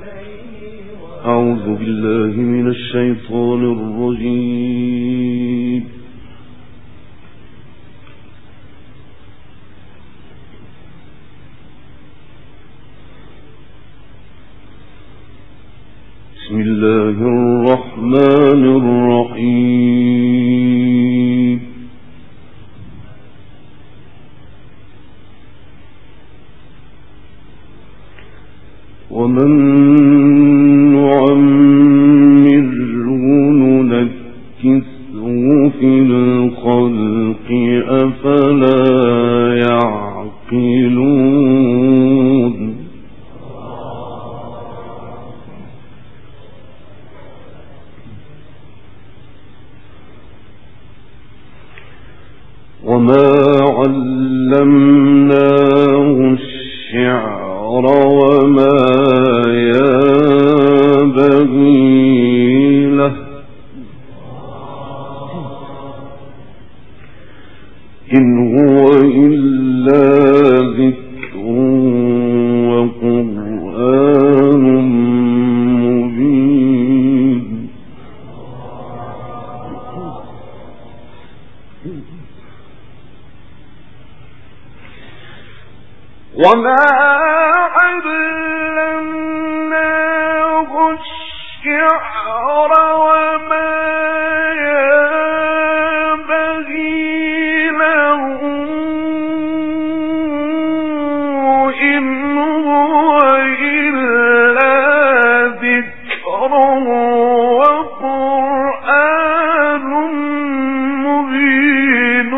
أعوذ بالله من الشيطان الرجيم. بسم الله الرحمن الرحيم. ومن نعمره ننكسه في الخلق أفلا يعقلون. وما علمناه الشعر وما ينبغي له إن هو إلا ذكر وقرآن مبين. وما علمناه الشعر وما ينبغي له إن هو إلا ذكر وقرآن مبين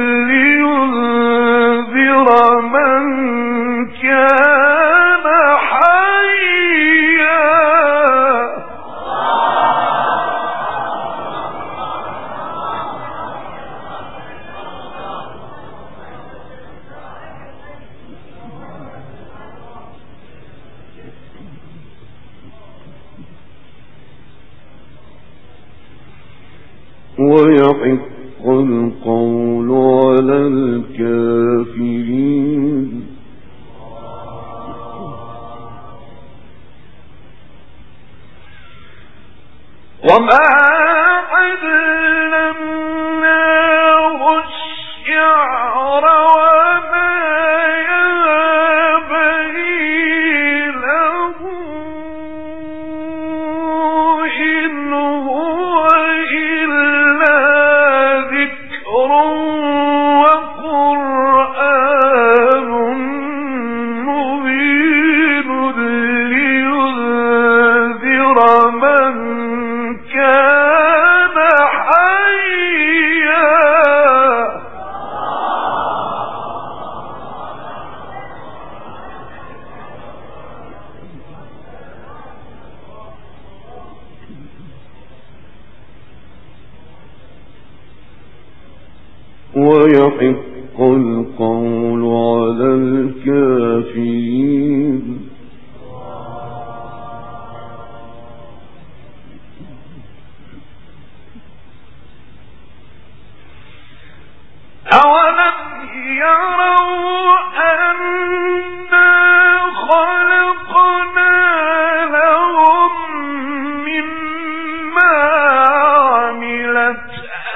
لينذر من كان حيا. ويحق القول على الكافرين. وما علمناه الشعر وما ينبغي له إن هو إلا ذكر وقرآن مبين لينذر من كان حيا. ويحق القول على الكافرين. أولم يروا أنا خلقنا لهم مما عملت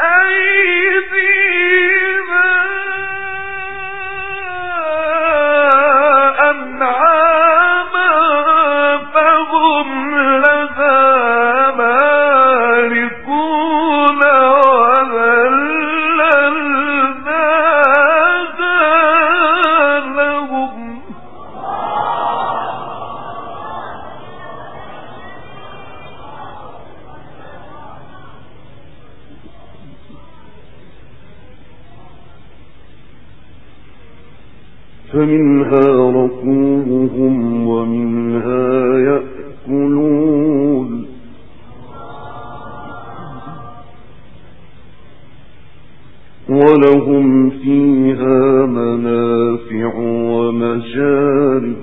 أيدينا أنعاما فهم لها مالكون فمنها ركوبهم ومنها يأكلون. ولهم فيها منافع ومشارب.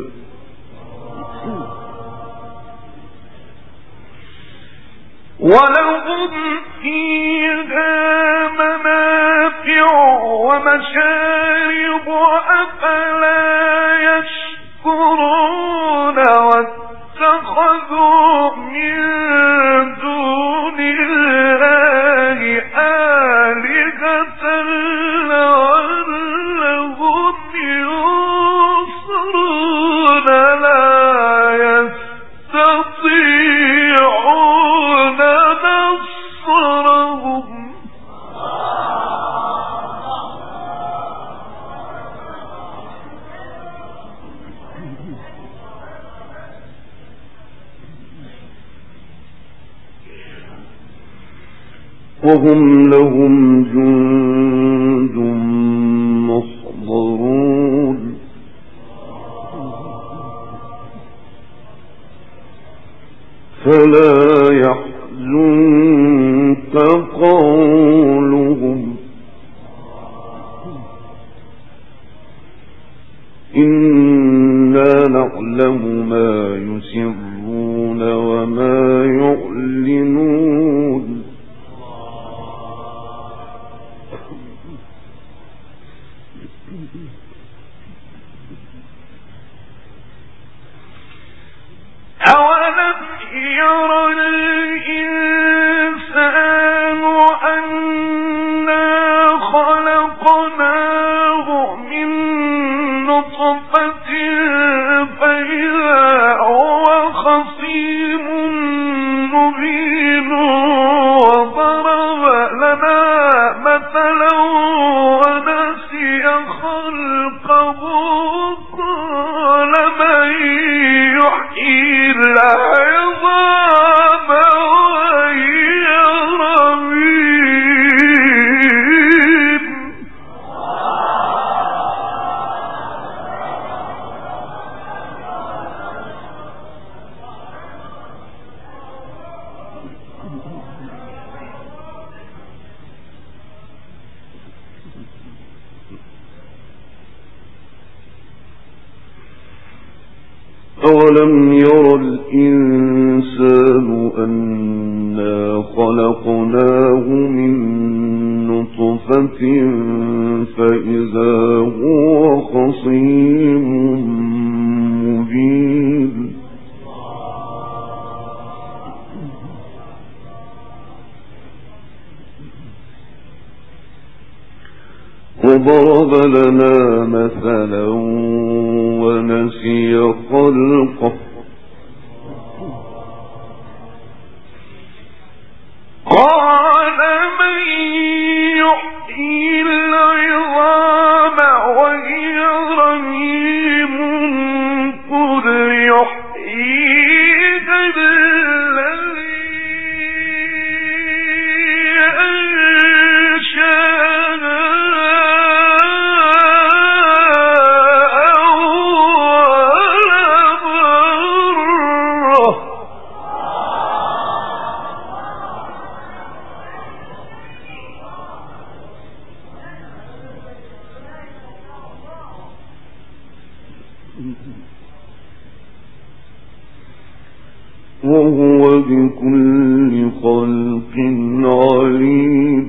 ولهم فيها منافع ومشارب أفلا يشكرون واتخذوا اتخذوا من دون الله آلهة لعلهم ينصرون لا يستطيعون نصرهم وهم لهم جند محضرون فلا يحزنك قولهم إنا نعلم ما يسرون وما يعلنون أولم ير الإنسان أنا خلقناه من نطفة فإذا هو خصيم مبين وضرب لنا مثلا ونسي خلقه قال من يحيي العظام وهي رميم أولم ير الإنسان أنا خلقناه من نطفة فإذا هو خصيم مبين وضرب لنا مثلا ونسي خلقه قال من يحيي العظام وهي رميم قل يحييها الذي أنشأها وهو بكل خلق عليم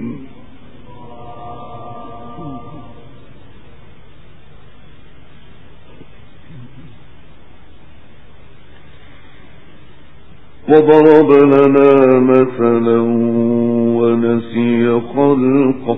وضرب لنا مثلا ونسي خلقه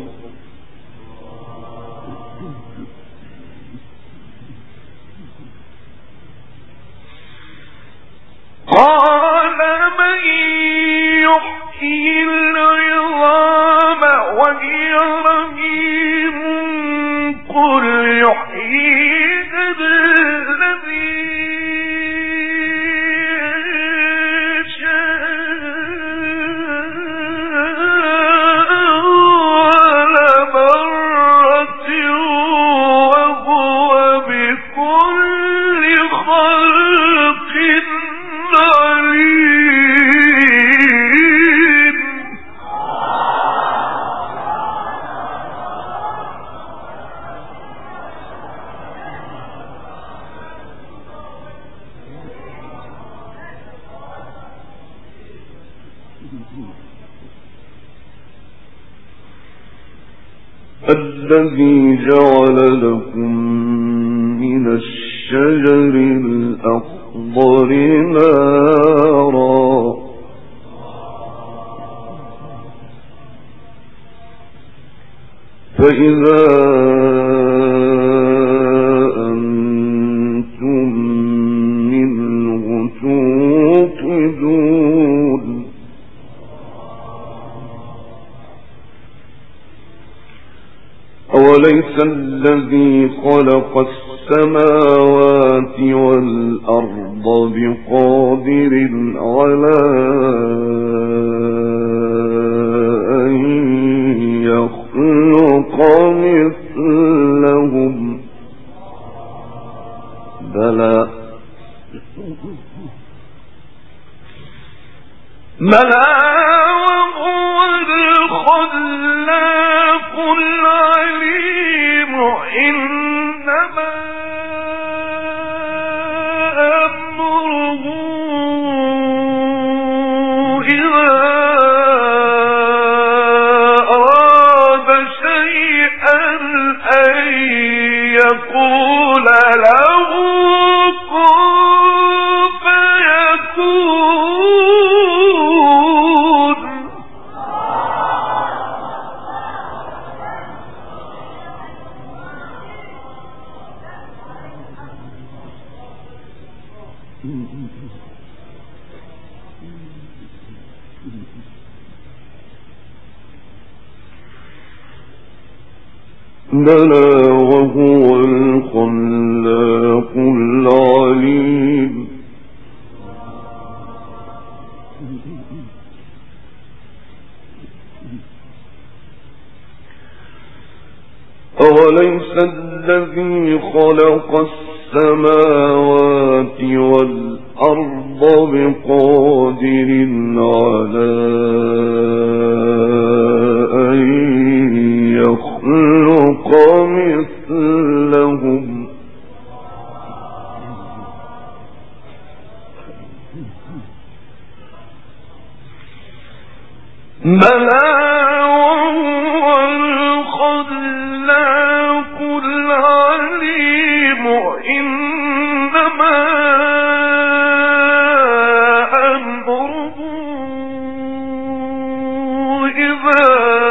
قال من يحيي العظام وهي رميم قل يحييها الذي الذي جعل لكم من الشجر الأخضر الأخضر نارا فإذا أنتم منه توقدون أوليس الذي خلق السماوات والأرض بقادر على أن يخلق مثلهم بلى وهو الخلاق العليم إنما أمره إذا أراد شيئا أن يقول له كن فيكون. بلى وهو الخلاق العليم أوليس الذي خلق السماوات والأرض بقادر على أن يخلق مثلهم بلى وهو الخلاق العليم إنما أمره إذا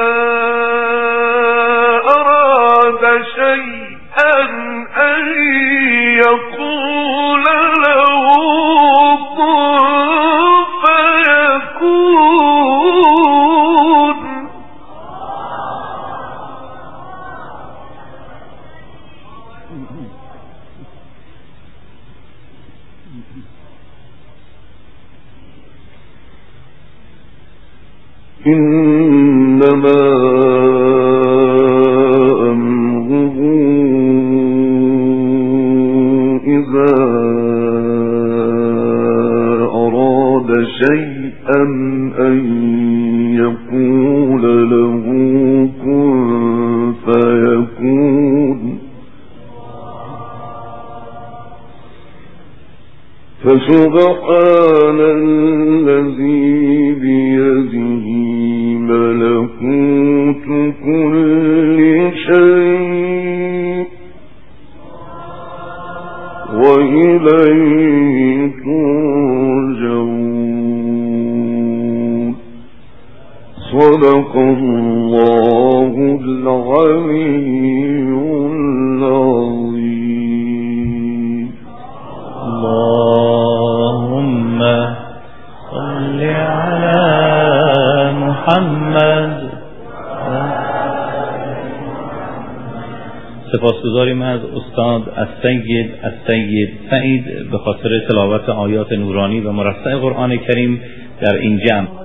أراد شيئا أن يقول له كن فيكون. إنما أمره إذا أراد شيئا أن يقول له كن فيكون. فسبحان الذي بيده ملكوت كل شيء وإليه ترجعون. صدق الله العلي العظيم. اللهم صل على محمد. سپاسگزاریم از استاد السید سعید به خاطر تلاوت آیات نورانی و مرصع قرآن کریم در این جمع.